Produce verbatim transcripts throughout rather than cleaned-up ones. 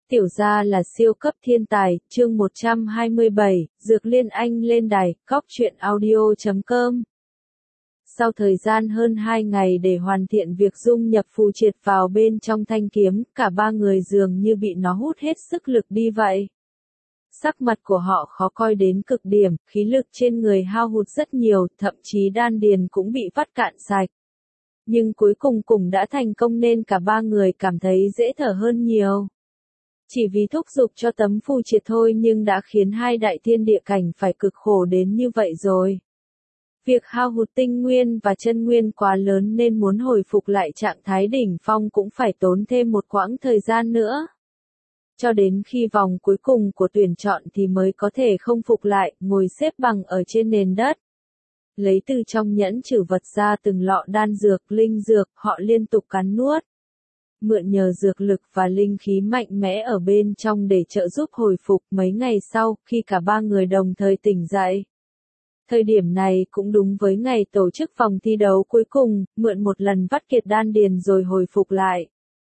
Tiểu gia là siêu cấp thiên tài, chương một trăm hai mươi bảy, Dược Liên Anh lên đài, cóc truyện audio chấm com. Sau thời gian hơn hai ngày để hoàn thiện việc dung nhập phù triệt vào bên trong thanh kiếm, cả ba người dường như bị nó hút hết sức lực đi vậy. Sắc mặt của họ khó coi đến cực điểm, khí lực trên người hao hụt rất nhiều, thậm chí đan điền cũng bị vắt cạn sạch. Nhưng cuối cùng cũng đã thành công nên cả ba người cảm thấy dễ thở hơn nhiều. Chỉ vì thúc giục cho tấm phù triệt thôi nhưng đã khiến hai đại thiên địa cảnh phải cực khổ đến như vậy rồi. Việc hao hụt tinh nguyên và chân nguyên quá lớn nên muốn hồi phục lại trạng thái đỉnh phong cũng phải tốn thêm một quãng thời gian nữa. Cho đến khi vòng cuối cùng của tuyển chọn thì mới có thể không phục lại, ngồi xếp bằng ở trên nền đất. Lấy từ trong nhẫn trữ vật ra từng lọ đan dược, linh dược, họ liên tục cắn nuốt. Mượn nhờ dược lực và linh khí mạnh mẽ ở bên trong để trợ giúp hồi phục. Mấy ngày sau, khi cả ba người đồng thời tỉnh dậy. Thời điểm này cũng đúng với ngày tổ chức vòng thi đấu cuối cùng, mượn một lần vắt kiệt đan điền rồi hồi phục lại.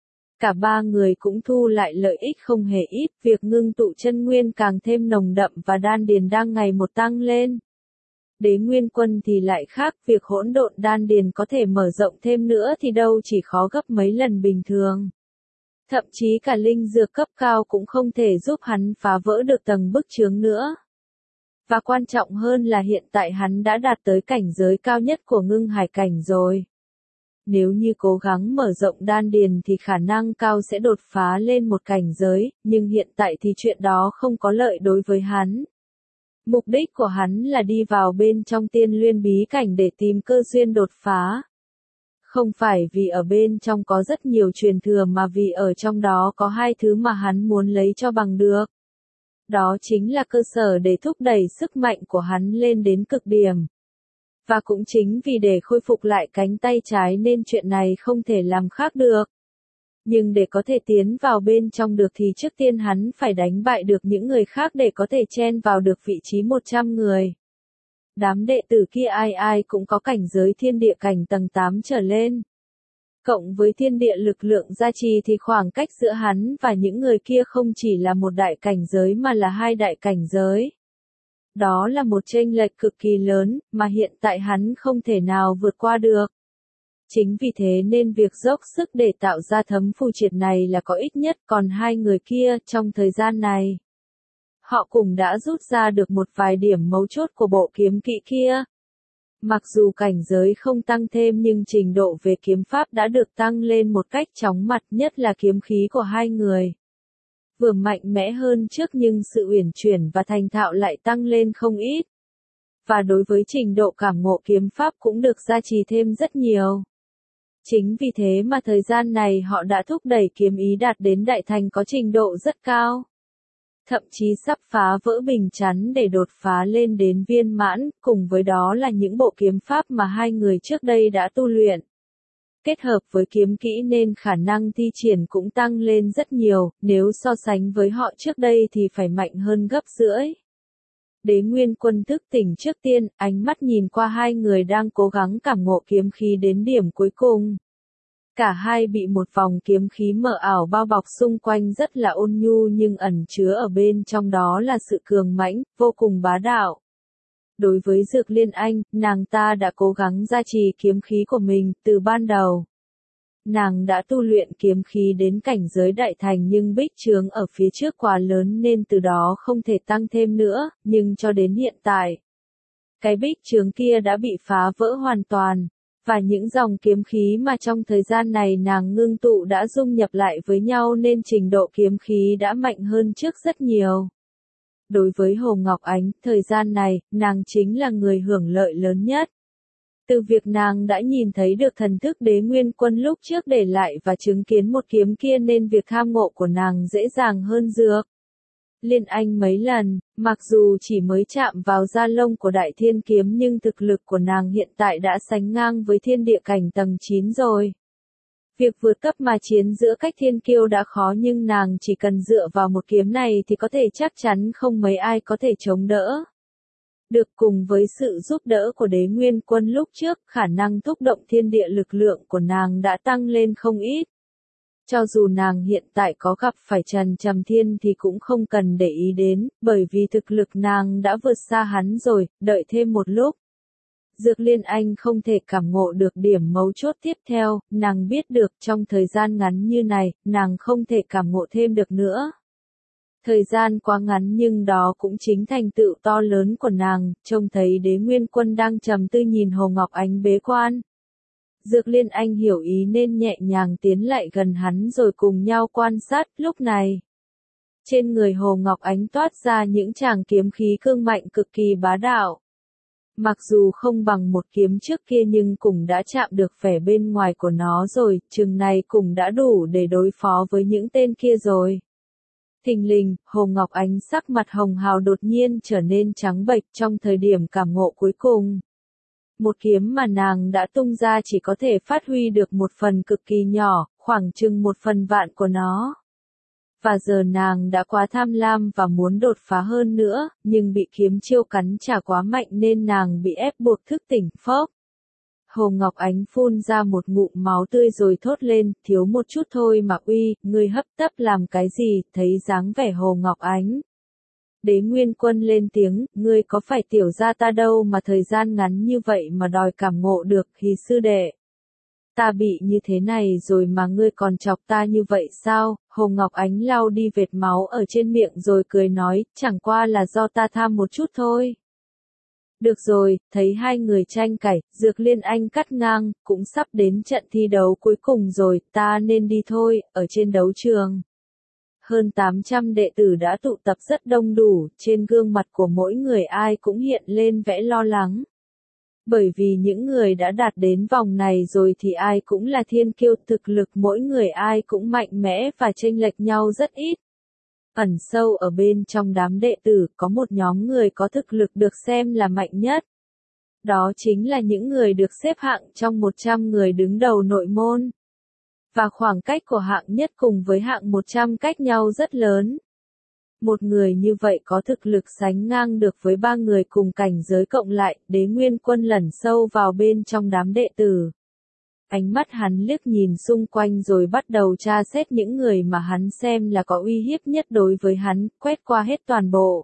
Cả ba người cũng thu lại lợi ích không hề ít, việc ngưng tụ chân nguyên càng thêm nồng đậm và đan điền đang ngày một tăng lên. Đế Nguyên Quân thì lại khác, việc hỗn độn đan điền có thể mở rộng thêm nữa thì đâu chỉ khó gấp mấy lần bình thường. Thậm chí cả linh dược cấp cao cũng không thể giúp hắn phá vỡ được tầng bức chướng nữa. Và quan trọng hơn là hiện tại hắn đã đạt tới cảnh giới cao nhất của ngưng hải cảnh rồi. Nếu như cố gắng mở rộng đan điền thì khả năng cao sẽ đột phá lên một cảnh giới, nhưng hiện tại thì chuyện đó không có lợi đối với hắn. Mục đích của hắn là đi vào bên trong tiên luyện bí cảnh để tìm cơ duyên đột phá. Không phải vì ở bên trong có rất nhiều truyền thừa mà vì ở trong đó có hai thứ mà hắn muốn lấy cho bằng được. Đó chính là cơ sở để thúc đẩy sức mạnh của hắn lên đến cực điểm. Và cũng chính vì để khôi phục lại cánh tay trái nên chuyện này không thể làm khác được. Nhưng để có thể tiến vào bên trong được thì trước tiên hắn phải đánh bại được những người khác để có thể chen vào được vị trí một trăm người. Đám đệ tử kia ai ai cũng có cảnh giới thiên địa cảnh tầng tám trở lên. Cộng với thiên địa lực lượng gia trì thì khoảng cách giữa hắn và những người kia không chỉ là một đại cảnh giới mà là hai đại cảnh giới. Đó là một chênh lệch cực kỳ lớn, mà hiện tại hắn không thể nào vượt qua được. Chính vì thế nên việc dốc sức để tạo ra thấm phù triệt này là có ích nhất, còn hai người kia, trong thời gian này, họ cũng đã rút ra được một vài điểm mấu chốt của bộ kiếm kỹ kia. Mặc dù cảnh giới không tăng thêm nhưng trình độ về kiếm pháp đã được tăng lên một cách chóng mặt, nhất là kiếm khí của hai người. Vừa mạnh mẽ hơn trước nhưng sự uyển chuyển và thành thạo lại tăng lên không ít. Và đối với trình độ cảm ngộ kiếm pháp cũng được gia trì thêm rất nhiều. Chính vì thế mà thời gian này họ đã thúc đẩy kiếm ý đạt đến đại thành có trình độ rất cao. Thậm chí sắp phá vỡ bình chắn để đột phá lên đến viên mãn, cùng với đó là những bộ kiếm pháp mà hai người trước đây đã tu luyện. Kết hợp với kiếm kỹ nên khả năng thi triển cũng tăng lên rất nhiều, nếu so sánh với họ trước đây thì phải mạnh hơn gấp rưỡi. Đế Nguyên Quân thức tỉnh trước tiên, ánh mắt nhìn qua hai người đang cố gắng cảm ngộ kiếm khí đến điểm cuối cùng. Cả hai bị một vòng kiếm khí mờ ảo bao bọc xung quanh rất là ôn nhu nhưng ẩn chứa ở bên trong đó là sự cường mãnh, vô cùng bá đạo. Đối với Dược Liên Anh, nàng ta đã cố gắng gia trì kiếm khí của mình từ ban đầu. Nàng đã tu luyện kiếm khí đến cảnh giới đại thành nhưng bích chướng ở phía trước quá lớn nên từ đó không thể tăng thêm nữa, nhưng cho đến hiện tại, cái bích chướng kia đã bị phá vỡ hoàn toàn. Và những dòng kiếm khí mà trong thời gian này nàng ngưng tụ đã dung nhập lại với nhau nên trình độ kiếm khí đã mạnh hơn trước rất nhiều. Đối với Hồ Ngọc Ánh, thời gian này, nàng chính là người hưởng lợi lớn nhất. Từ việc nàng đã nhìn thấy được thần thức Đế Nguyên Quân lúc trước để lại và chứng kiến một kiếm kia nên việc tham ngộ của nàng dễ dàng hơn Dược Liên Anh mấy lần, mặc dù chỉ mới chạm vào da lông của đại thiên kiếm nhưng thực lực của nàng hiện tại đã sánh ngang với thiên địa cảnh tầng chín rồi. Việc vượt cấp mà chiến giữa cách thiên kiêu đã khó nhưng nàng chỉ cần dựa vào một kiếm này thì có thể chắc chắn không mấy ai có thể chống đỡ. Được cùng với sự giúp đỡ của Đế Nguyên Quân lúc trước, khả năng thúc động thiên địa lực lượng của nàng đã tăng lên không ít. Cho dù nàng hiện tại có gặp phải Trần Trầm Thiên thì cũng không cần để ý đến, bởi vì thực lực nàng đã vượt xa hắn rồi, đợi thêm một lúc. Dược Liên Anh không thể cảm ngộ được điểm mấu chốt tiếp theo, nàng biết được trong thời gian ngắn như này, nàng không thể cảm ngộ thêm được nữa. Thời gian quá ngắn nhưng đó cũng chính thành tựu to lớn của nàng, trông thấy Đế Nguyên Quân đang trầm tư nhìn Hồ Ngọc Ánh bế quan. Dược Liên Anh hiểu ý nên nhẹ nhàng tiến lại gần hắn rồi cùng nhau quan sát, lúc này. Trên người Hồ Ngọc Ánh toát ra những tràng kiếm khí cương mạnh cực kỳ bá đạo. Mặc dù không bằng một kiếm trước kia nhưng cũng đã chạm được vẻ bên ngoài của nó rồi, chừng này cũng đã đủ để đối phó với những tên kia rồi. Thình lình, Hồ Ngọc Ánh sắc mặt hồng hào đột nhiên trở nên trắng bệch trong thời điểm cảm ngộ cuối cùng. Một kiếm mà nàng đã tung ra chỉ có thể phát huy được một phần cực kỳ nhỏ, khoảng chừng một phần vạn của nó. Và giờ nàng đã quá tham lam và muốn đột phá hơn nữa, nhưng bị kiếm chiêu cắn trả quá mạnh nên nàng bị ép buộc thức tỉnh phốc. Hồ Ngọc Ánh phun ra một ngụm máu tươi rồi thốt lên, thiếu một chút thôi mà uy, ngươi hấp tấp làm cái gì, thấy dáng vẻ Hồ Ngọc Ánh. Đế Nguyên Quân lên tiếng, ngươi có phải tiểu gia ta đâu mà thời gian ngắn như vậy mà đòi cảm ngộ được, Hí sư đệ. Ta bị như thế này rồi mà ngươi còn chọc ta như vậy sao? Hồ Ngọc Ánh lau đi vệt máu ở trên miệng rồi cười nói, chẳng qua là do ta tham một chút thôi. Được rồi, thấy hai người tranh cãi, Dược Liên Anh cắt ngang, cũng sắp đến trận thi đấu cuối cùng rồi, ta nên đi thôi, ở trên đấu trường. Hơn tám trăm đệ tử đã tụ tập rất đông đủ, trên gương mặt của mỗi người ai cũng hiện lên vẻ lo lắng. Bởi vì những người đã đạt đến vòng này rồi thì ai cũng là thiên kiêu, thực lực mỗi người ai cũng mạnh mẽ và chênh lệch nhau rất ít. Ẩn sâu ở bên trong đám đệ tử có một nhóm người có thực lực được xem là mạnh nhất. Đó chính là những người được xếp hạng trong một trăm người đứng đầu nội môn. Và khoảng cách của hạng nhất cùng với hạng một trăm cách nhau rất lớn. Một người như vậy có thực lực sánh ngang được với ba người cùng cảnh giới cộng lại, Đế Nguyên Quân lẩn sâu vào bên trong đám đệ tử. Ánh mắt hắn liếc nhìn xung quanh rồi bắt đầu tra xét những người mà hắn xem là có uy hiếp nhất đối với hắn, quét qua hết toàn bộ.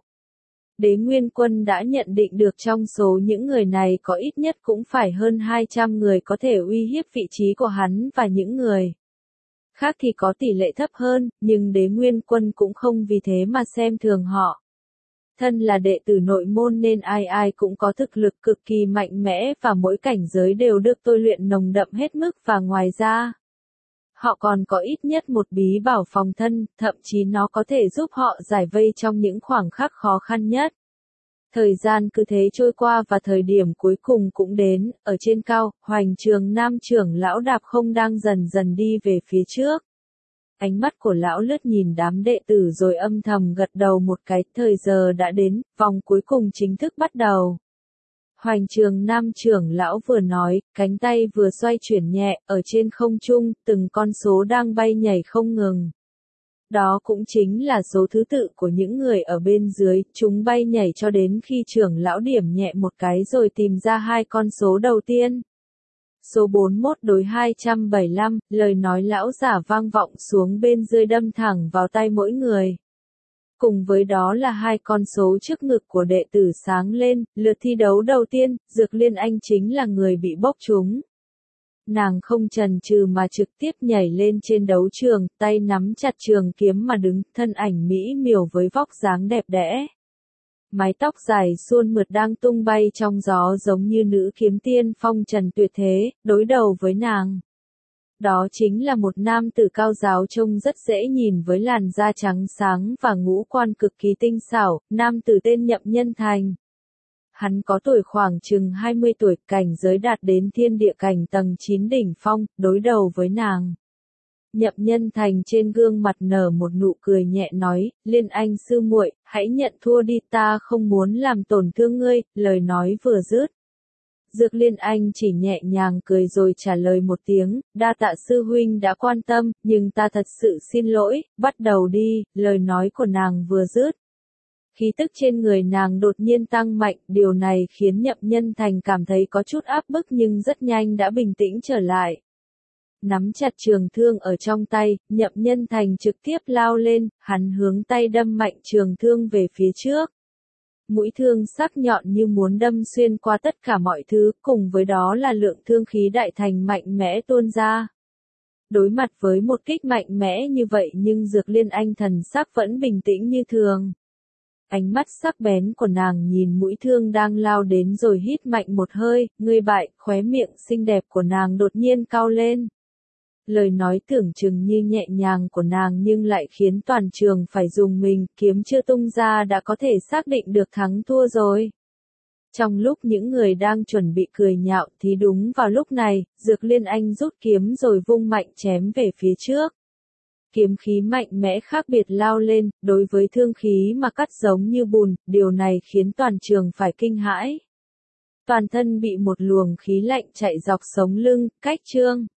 Đế Nguyên Quân đã nhận định được trong số những người này có ít nhất cũng phải hơn hai trăm người có thể uy hiếp vị trí của hắn và những người khác thì có tỷ lệ thấp hơn, nhưng Đế Nguyên Quân cũng không vì thế mà xem thường họ. Thân là đệ tử nội môn nên ai ai cũng có thực lực cực kỳ mạnh mẽ và mỗi cảnh giới đều được tôi luyện nồng đậm hết mức và ngoài ra. Họ còn có ít nhất một bí bảo phòng thân, thậm chí nó có thể giúp họ giải vây trong những khoảng khắc khó khăn nhất. Thời gian cứ thế trôi qua và thời điểm cuối cùng cũng đến, ở trên cao, Hoành Trường Nam trưởng lão đạp không đang dần dần đi về phía trước. Ánh mắt của lão lướt nhìn đám đệ tử rồi âm thầm gật đầu một cái, thời giờ đã đến, vòng cuối cùng chính thức bắt đầu. Hoành Trường Nam trưởng lão vừa nói, cánh tay vừa xoay chuyển nhẹ, ở trên không trung, từng con số đang bay nhảy không ngừng. Đó cũng chính là số thứ tự của những người ở bên dưới, chúng bay nhảy cho đến khi trưởng lão điểm nhẹ một cái rồi tìm ra hai con số đầu tiên. Số bốn mươi mốt đối hai trăm bảy mươi lăm, lời nói lão giả vang vọng xuống bên dưới đâm thẳng vào tay mỗi người. Cùng với đó là hai con số trước ngực của đệ tử sáng lên, lượt thi đấu đầu tiên, Dược Liên Anh chính là người bị bốc trúng. Nàng không chần chừ mà trực tiếp nhảy lên trên đấu trường, tay nắm chặt trường kiếm mà đứng, thân ảnh mỹ miều với vóc dáng đẹp đẽ. Mái tóc dài suôn mượt đang tung bay trong gió giống như nữ kiếm tiên phong trần tuyệt thế, đối đầu với nàng. Đó chính là một nam tử cao giáo trông rất dễ nhìn với làn da trắng sáng và ngũ quan cực kỳ tinh xảo, nam tử tên Nhậm Nhân Thành. Hắn có tuổi khoảng chừng hai mươi tuổi, cảnh giới đạt đến thiên địa cảnh tầng chín đỉnh phong, đối đầu với nàng. Nhậm Nhân Thành trên gương mặt nở một nụ cười nhẹ nói, Liên Anh sư muội, hãy nhận thua đi, ta không muốn làm tổn thương ngươi, lời nói vừa dứt. Dược Liên Anh chỉ nhẹ nhàng cười rồi trả lời một tiếng, đa tạ sư huynh đã quan tâm, nhưng ta thật sự xin lỗi, bắt đầu đi, lời nói của nàng vừa dứt. Khí tức trên người nàng đột nhiên tăng mạnh, điều này khiến Nhậm Nhân Thành cảm thấy có chút áp bức nhưng rất nhanh đã bình tĩnh trở lại. nắm chặt trường thương ở trong tay, Nhậm Nhân Thành trực tiếp lao lên, hắn hướng tay đâm mạnh trường thương về phía trước. Mũi thương sắc nhọn như muốn đâm xuyên qua tất cả mọi thứ, cùng với đó là lượng thương khí đại thành mạnh mẽ tuôn ra. Đối mặt với một kích mạnh mẽ như vậy nhưng Dược Liên Anh thần sắc vẫn bình tĩnh như thường. Ánh mắt sắc bén của nàng nhìn mũi thương đang lao đến rồi hít mạnh một hơi, ngươi bại, khóe miệng xinh đẹp của nàng đột nhiên cau lên. Lời nói tưởng chừng như nhẹ nhàng của nàng nhưng lại khiến toàn trường phải rùng mình, kiếm chưa tung ra đã có thể xác định được thắng thua rồi. Trong lúc những người đang chuẩn bị cười nhạo thì đúng vào lúc này, Dược Liên Anh rút kiếm rồi vung mạnh chém về phía trước. Kiếm khí mạnh mẽ khác biệt lao lên, đối với thương khí mà cắt giống như bùn, điều này khiến toàn trường phải kinh hãi. Toàn thân bị một luồng khí lạnh chạy dọc sống lưng, cách trương.